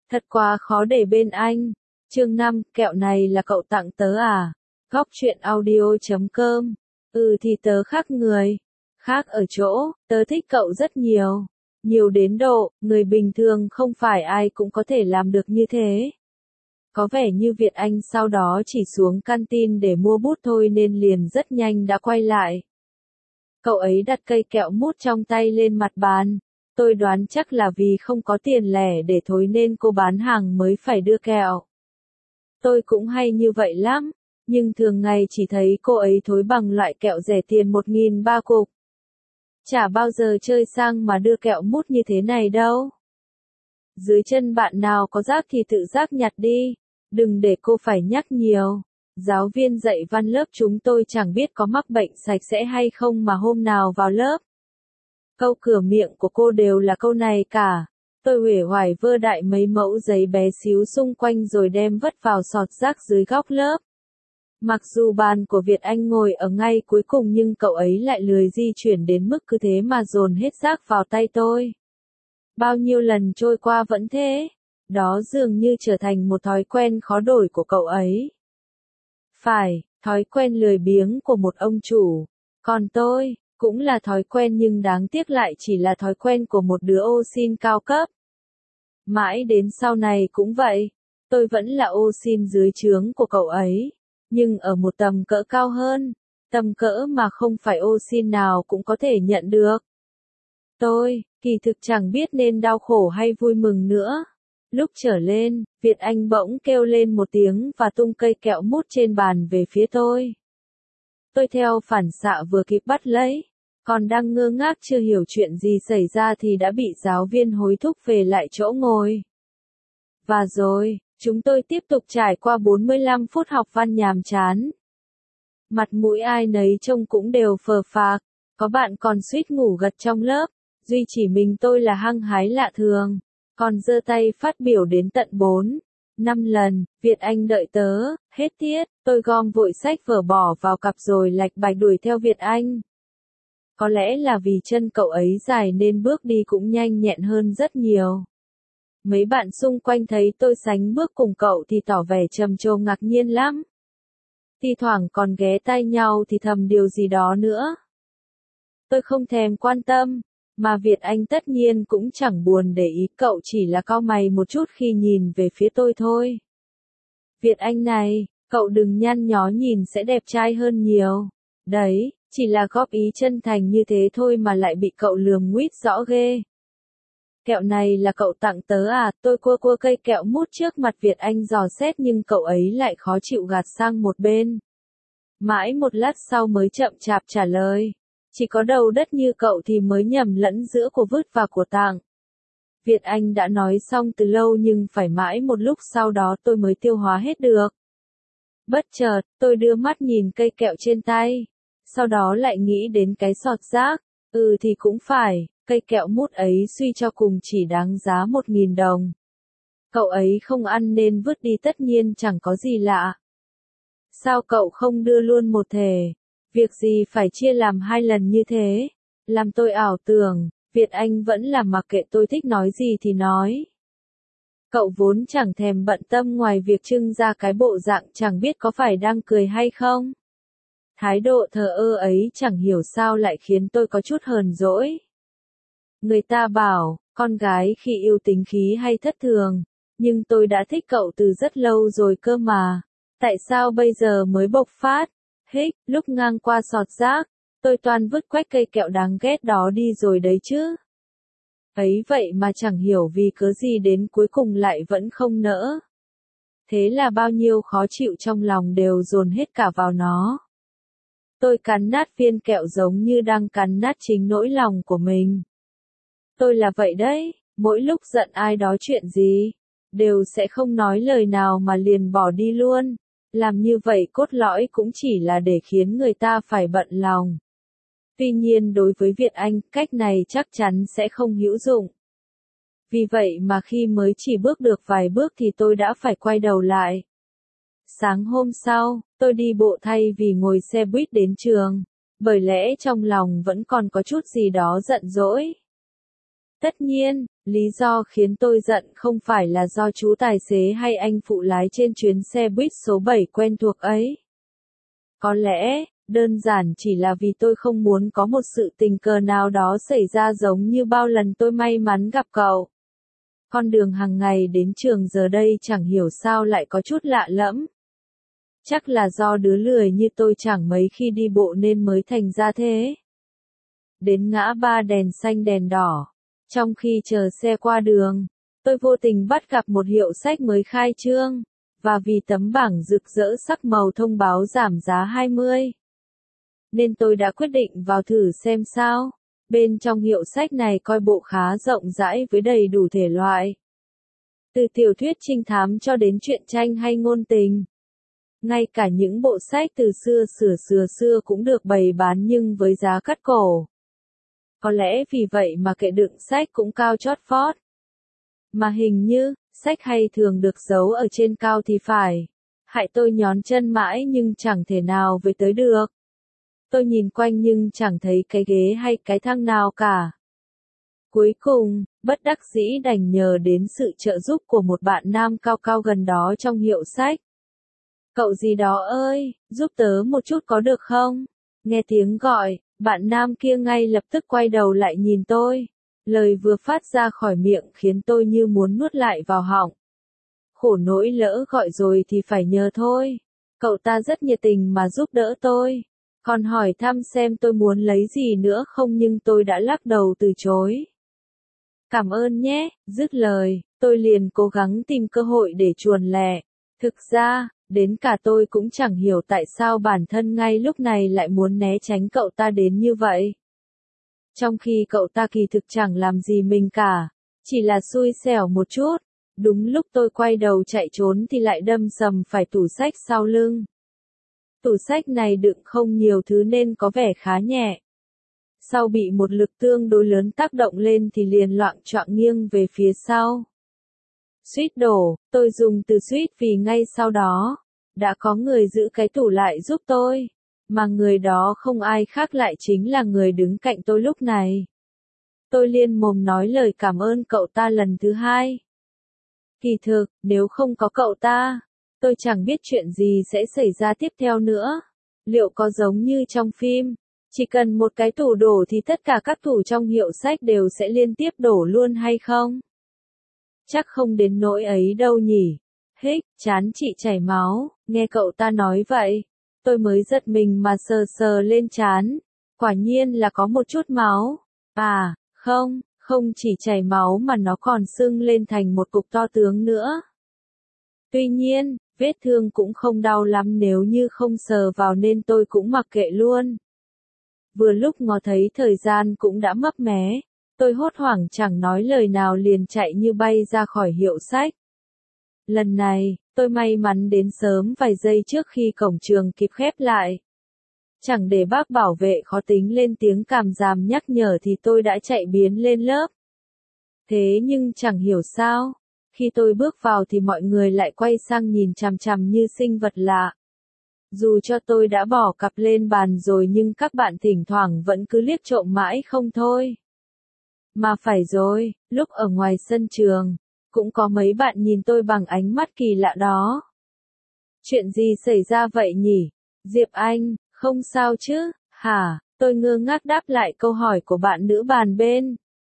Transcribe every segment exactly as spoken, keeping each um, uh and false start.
Thật quá khó để bên anh. Chương năm, kẹo này là cậu tặng tớ à? Góc truyện audio chấm com. Ừ thì tớ khác người. Khác ở chỗ, tớ thích cậu rất nhiều. Nhiều đến độ, người bình thường không phải ai cũng có thể làm được như thế. Có vẻ như Việt Anh sau đó chỉ xuống canteen để mua bút thôi nên liền rất nhanh đã quay lại. Cậu ấy đặt cây kẹo mút trong tay lên mặt bàn. Tôi đoán chắc là vì không có tiền lẻ để thối nên cô bán hàng mới phải đưa kẹo. Tôi cũng hay như vậy lắm, nhưng thường ngày chỉ thấy cô ấy thối bằng loại kẹo rẻ tiền một nghìn ba cục. Chả bao giờ chơi sang mà đưa kẹo mút như thế này đâu. Dưới chân bạn nào có rác thì tự giác nhặt đi, đừng để cô phải nhắc nhiều. Giáo viên dạy văn lớp chúng tôi chẳng biết có mắc bệnh sạch sẽ hay không mà hôm nào vào lớp. Câu cửa miệng của cô đều là câu này cả. Tôi uể oải vơ đại mấy mẫu giấy bé xíu xung quanh rồi đem vứt vào sọt rác dưới góc lớp. Mặc dù bàn của Việt Anh ngồi ở ngay cuối cùng nhưng cậu ấy lại lười di chuyển đến mức cứ thế mà dồn hết rác vào tay tôi. Bao nhiêu lần trôi qua vẫn thế. Đó dường như trở thành một thói quen khó đổi của cậu ấy. Phải, thói quen lười biếng của một ông chủ. Còn tôi, cũng là thói quen nhưng đáng tiếc lại chỉ là thói quen của một đứa ô sin cao cấp. Mãi đến sau này cũng vậy, tôi vẫn là ô sin dưới trướng của cậu ấy, nhưng ở một tầm cỡ cao hơn, tầm cỡ mà không phải ô sin nào cũng có thể nhận được. Tôi, kỳ thực chẳng biết nên đau khổ hay vui mừng nữa. Lúc trở lên, Việt Anh bỗng kêu lên một tiếng và tung cây kẹo mút trên bàn về phía tôi. Tôi theo phản xạ vừa kịp bắt lấy, còn đang ngơ ngác chưa hiểu chuyện gì xảy ra thì đã bị giáo viên hối thúc về lại chỗ ngồi. Và rồi, chúng tôi tiếp tục trải qua bốn mươi lăm phút học văn nhàm chán. Mặt mũi ai nấy trông cũng đều phờ phạc, có bạn còn suýt ngủ gật trong lớp, duy chỉ mình tôi là hăng hái lạ thường, còn giơ tay phát biểu đến tận bốn, năm lần. Việt Anh đợi tớ, hết tiết, tôi gom vội sách vở bỏ vào cặp rồi lạch bạch đuổi theo Việt Anh. Có lẽ là vì chân cậu ấy dài nên bước đi cũng nhanh nhẹn hơn rất nhiều. Mấy bạn xung quanh thấy tôi sánh bước cùng cậu thì tỏ vẻ trầm trồ ngạc nhiên lắm. Thi thoảng còn ghé tai nhau thì thầm điều gì đó nữa. Tôi không thèm quan tâm, mà Việt Anh tất nhiên cũng chẳng buồn để ý, cậu chỉ là cau mày một chút khi nhìn về phía tôi thôi. Việt Anh này, cậu đừng nhăn nhó nhìn sẽ đẹp trai hơn nhiều. Đấy, chỉ là góp ý chân thành như thế thôi mà lại bị cậu lườm nguýt rõ ghê. Kẹo này là cậu tặng tớ à? Tôi cua cua cây kẹo mút trước mặt Việt Anh dò xét nhưng cậu ấy lại khó chịu gạt sang một bên. Mãi một lát sau mới chậm chạp trả lời. Chỉ có đầu đất như cậu thì mới nhầm lẫn giữa của vứt và của tặng. Việt Anh đã nói xong từ lâu nhưng phải mãi một lúc sau đó tôi mới tiêu hóa hết được. Bất chợt, tôi đưa mắt nhìn cây kẹo trên tay. Sau đó lại nghĩ đến cái sọt rác. Ừ thì cũng phải, cây kẹo mút ấy suy cho cùng chỉ đáng giá một nghìn đồng. Cậu ấy không ăn nên vứt đi tất nhiên chẳng có gì lạ. Sao cậu không đưa luôn một thể? Việc gì phải chia làm hai lần như thế? Làm tôi ảo tưởng, Việt Anh vẫn là mặc kệ tôi thích nói gì thì nói. Cậu vốn chẳng thèm bận tâm ngoài việc trưng ra cái bộ dạng chẳng biết có phải đang cười hay không. Thái độ thờ ơ ấy chẳng hiểu sao lại khiến tôi có chút hờn dỗi. Người ta bảo, con gái khi yêu tính khí hay thất thường, nhưng tôi đã thích cậu từ rất lâu rồi cơ mà. Tại sao bây giờ mới bộc phát? Hích, lúc ngang qua sọt rác, tôi toan vứt quách cây kẹo đáng ghét đó đi rồi đấy chứ. Ấy vậy mà chẳng hiểu vì cớ gì đến cuối cùng lại vẫn không nỡ. Thế là bao nhiêu khó chịu trong lòng đều dồn hết cả vào nó. Tôi cắn nát viên kẹo giống như đang cắn nát chính nỗi lòng của mình. Tôi là vậy đấy, mỗi lúc giận ai đó chuyện gì, đều sẽ không nói lời nào mà liền bỏ đi luôn. Làm như vậy cốt lõi cũng chỉ là để khiến người ta phải bận lòng. Tuy nhiên đối với Việt Anh, cách này chắc chắn sẽ không hữu dụng. Vì vậy mà khi mới chỉ bước được vài bước thì tôi đã phải quay đầu lại. Sáng hôm sau, tôi đi bộ thay vì ngồi xe buýt đến trường, bởi lẽ trong lòng vẫn còn có chút gì đó giận dỗi. Tất nhiên, lý do khiến tôi giận không phải là do chú tài xế hay anh phụ lái trên chuyến xe buýt số bảy quen thuộc ấy. Có lẽ, đơn giản chỉ là vì tôi không muốn có một sự tình cờ nào đó xảy ra giống như bao lần tôi may mắn gặp cậu. Con đường hàng ngày đến trường giờ đây chẳng hiểu sao lại có chút lạ lẫm. Chắc là do đứa lười như tôi chẳng mấy khi đi bộ nên mới thành ra thế. Đến ngã ba đèn xanh đèn đỏ. Trong khi chờ xe qua đường, tôi vô tình bắt gặp một hiệu sách mới khai trương, và vì tấm bảng rực rỡ sắc màu thông báo giảm giá hai mươi, nên tôi đã quyết định vào thử xem sao. Bên trong hiệu sách này coi bộ khá rộng rãi với đầy đủ thể loại. Từ tiểu thuyết trinh thám cho đến truyện tranh hay ngôn tình. Ngay cả những bộ sách từ xưa xửa xừa xưa cũng được bày bán nhưng với giá cắt cổ. Có lẽ vì vậy mà kệ đựng sách cũng cao chót vót. Mà hình như, sách hay thường được giấu ở trên cao thì phải. Hại tôi nhón chân mãi nhưng chẳng thể nào về tới được. Tôi nhìn quanh nhưng chẳng thấy cái ghế hay cái thang nào cả. Cuối cùng, bất đắc dĩ đành nhờ đến sự trợ giúp của một bạn nam cao cao gần đó trong hiệu sách. Cậu gì đó ơi, giúp tớ một chút có được không? Nghe tiếng gọi, bạn nam kia ngay lập tức quay đầu lại nhìn tôi. Lời vừa phát ra khỏi miệng khiến tôi như muốn nuốt lại vào họng. Khổ nỗi lỡ gọi rồi thì phải nhờ thôi. Cậu ta rất nhiệt tình mà giúp đỡ tôi. Còn hỏi thăm xem tôi muốn lấy gì nữa không nhưng tôi đã lắc đầu từ chối. Cảm ơn nhé, dứt lời, tôi liền cố gắng tìm cơ hội để chuồn lẹ. Thực ra, đến cả tôi cũng chẳng hiểu tại sao bản thân ngay lúc này lại muốn né tránh cậu ta đến như vậy. Trong khi cậu ta kỳ thực chẳng làm gì mình cả, chỉ là xui xẻo một chút. Đúng lúc tôi quay đầu chạy trốn thì lại đâm sầm phải tủ sách sau lưng. Tủ sách này đựng không nhiều thứ nên có vẻ khá nhẹ. Sau bị một lực tương đối lớn tác động lên thì liền loạng choạng nghiêng về phía sau. Suýt đổ, tôi dùng từ suýt vì ngay sau đó, đã có người giữ cái tủ lại giúp tôi. Mà người đó không ai khác lại chính là người đứng cạnh tôi lúc này. Tôi liền mồm nói lời cảm ơn cậu ta lần thứ hai. Kỳ thực, nếu không có cậu ta, tôi chẳng biết chuyện gì sẽ xảy ra tiếp theo nữa. Liệu có giống như trong phim, chỉ cần một cái tủ đổ thì tất cả các tủ trong hiệu sách đều sẽ liên tiếp đổ luôn hay không? Chắc không đến nỗi ấy đâu nhỉ. Hích, trán chị chảy máu, nghe cậu ta nói vậy. Tôi mới giật mình mà sờ sờ lên trán. Quả nhiên là có một chút máu. À, không, không chỉ chảy máu mà nó còn sưng lên thành một cục to tướng nữa. Tuy nhiên, vết thương cũng không đau lắm nếu như không sờ vào nên tôi cũng mặc kệ luôn. Vừa lúc ngó thấy thời gian cũng đã mấp mé, tôi hốt hoảng chẳng nói lời nào liền chạy như bay ra khỏi hiệu sách. Lần này, tôi may mắn đến sớm vài giây trước khi cổng trường kịp khép lại. Chẳng để bác bảo vệ khó tính lên tiếng càm ràm nhắc nhở thì tôi đã chạy biến lên lớp. Thế nhưng chẳng hiểu sao, khi tôi bước vào thì mọi người lại quay sang nhìn chằm chằm như sinh vật lạ. Dù cho tôi đã bỏ cặp lên bàn rồi nhưng các bạn thỉnh thoảng vẫn cứ liếc trộm mãi không thôi. Mà phải rồi, lúc ở ngoài sân trường, cũng có mấy bạn nhìn tôi bằng ánh mắt kỳ lạ đó. Chuyện gì xảy ra vậy nhỉ? Diệp Anh, không sao chứ, hả? Tôi ngơ ngác đáp lại câu hỏi của bạn nữ bàn bên.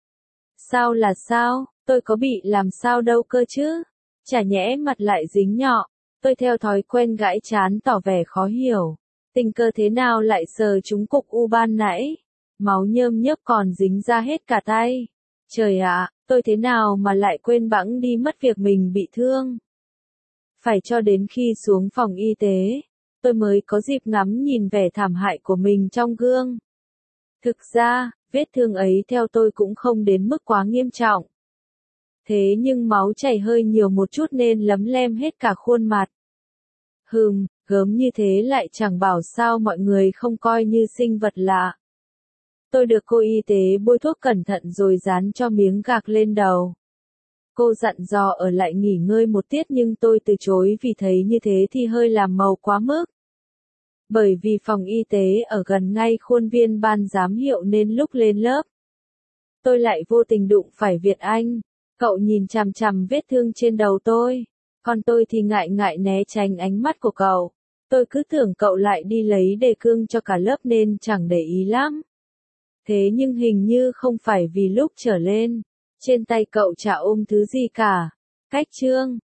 Sao là sao? Tôi có bị làm sao đâu cơ chứ? Chả nhẽ mặt lại dính nhọ. Tôi theo thói quen gãi trán tỏ vẻ khó hiểu. Tình cờ thế nào lại sờ trúng cục u ban nãy? Máu nhơm nhớp còn dính ra hết cả tay. Trời ạ, tôi thế nào mà lại quên bẵng đi mất việc mình bị thương? Phải cho đến khi xuống phòng y tế, tôi mới có dịp ngắm nhìn vẻ thảm hại của mình trong gương. Thực ra, vết thương ấy theo tôi cũng không đến mức quá nghiêm trọng. Thế nhưng máu chảy hơi nhiều một chút nên lấm lem hết cả khuôn mặt. Hừm, gớm như thế lại chẳng bảo sao mọi người không coi như sinh vật lạ. Tôi được cô y tế bôi thuốc cẩn thận rồi dán cho miếng gạc lên đầu. Cô dặn dò ở lại nghỉ ngơi một tiết nhưng tôi từ chối vì thấy như thế thì hơi làm màu quá mức. Bởi vì phòng y tế ở gần ngay khuôn viên ban giám hiệu nên lúc lên lớp, tôi lại vô tình đụng phải Việt Anh. Cậu nhìn chằm chằm vết thương trên đầu tôi, còn tôi thì ngại ngại né tránh ánh mắt của cậu. Tôi cứ tưởng cậu lại đi lấy đề cương cho cả lớp nên chẳng để ý lắm. Thế nhưng hình như không phải vì lúc trở lên, trên tay cậu chả ôm thứ gì cả. Cách chương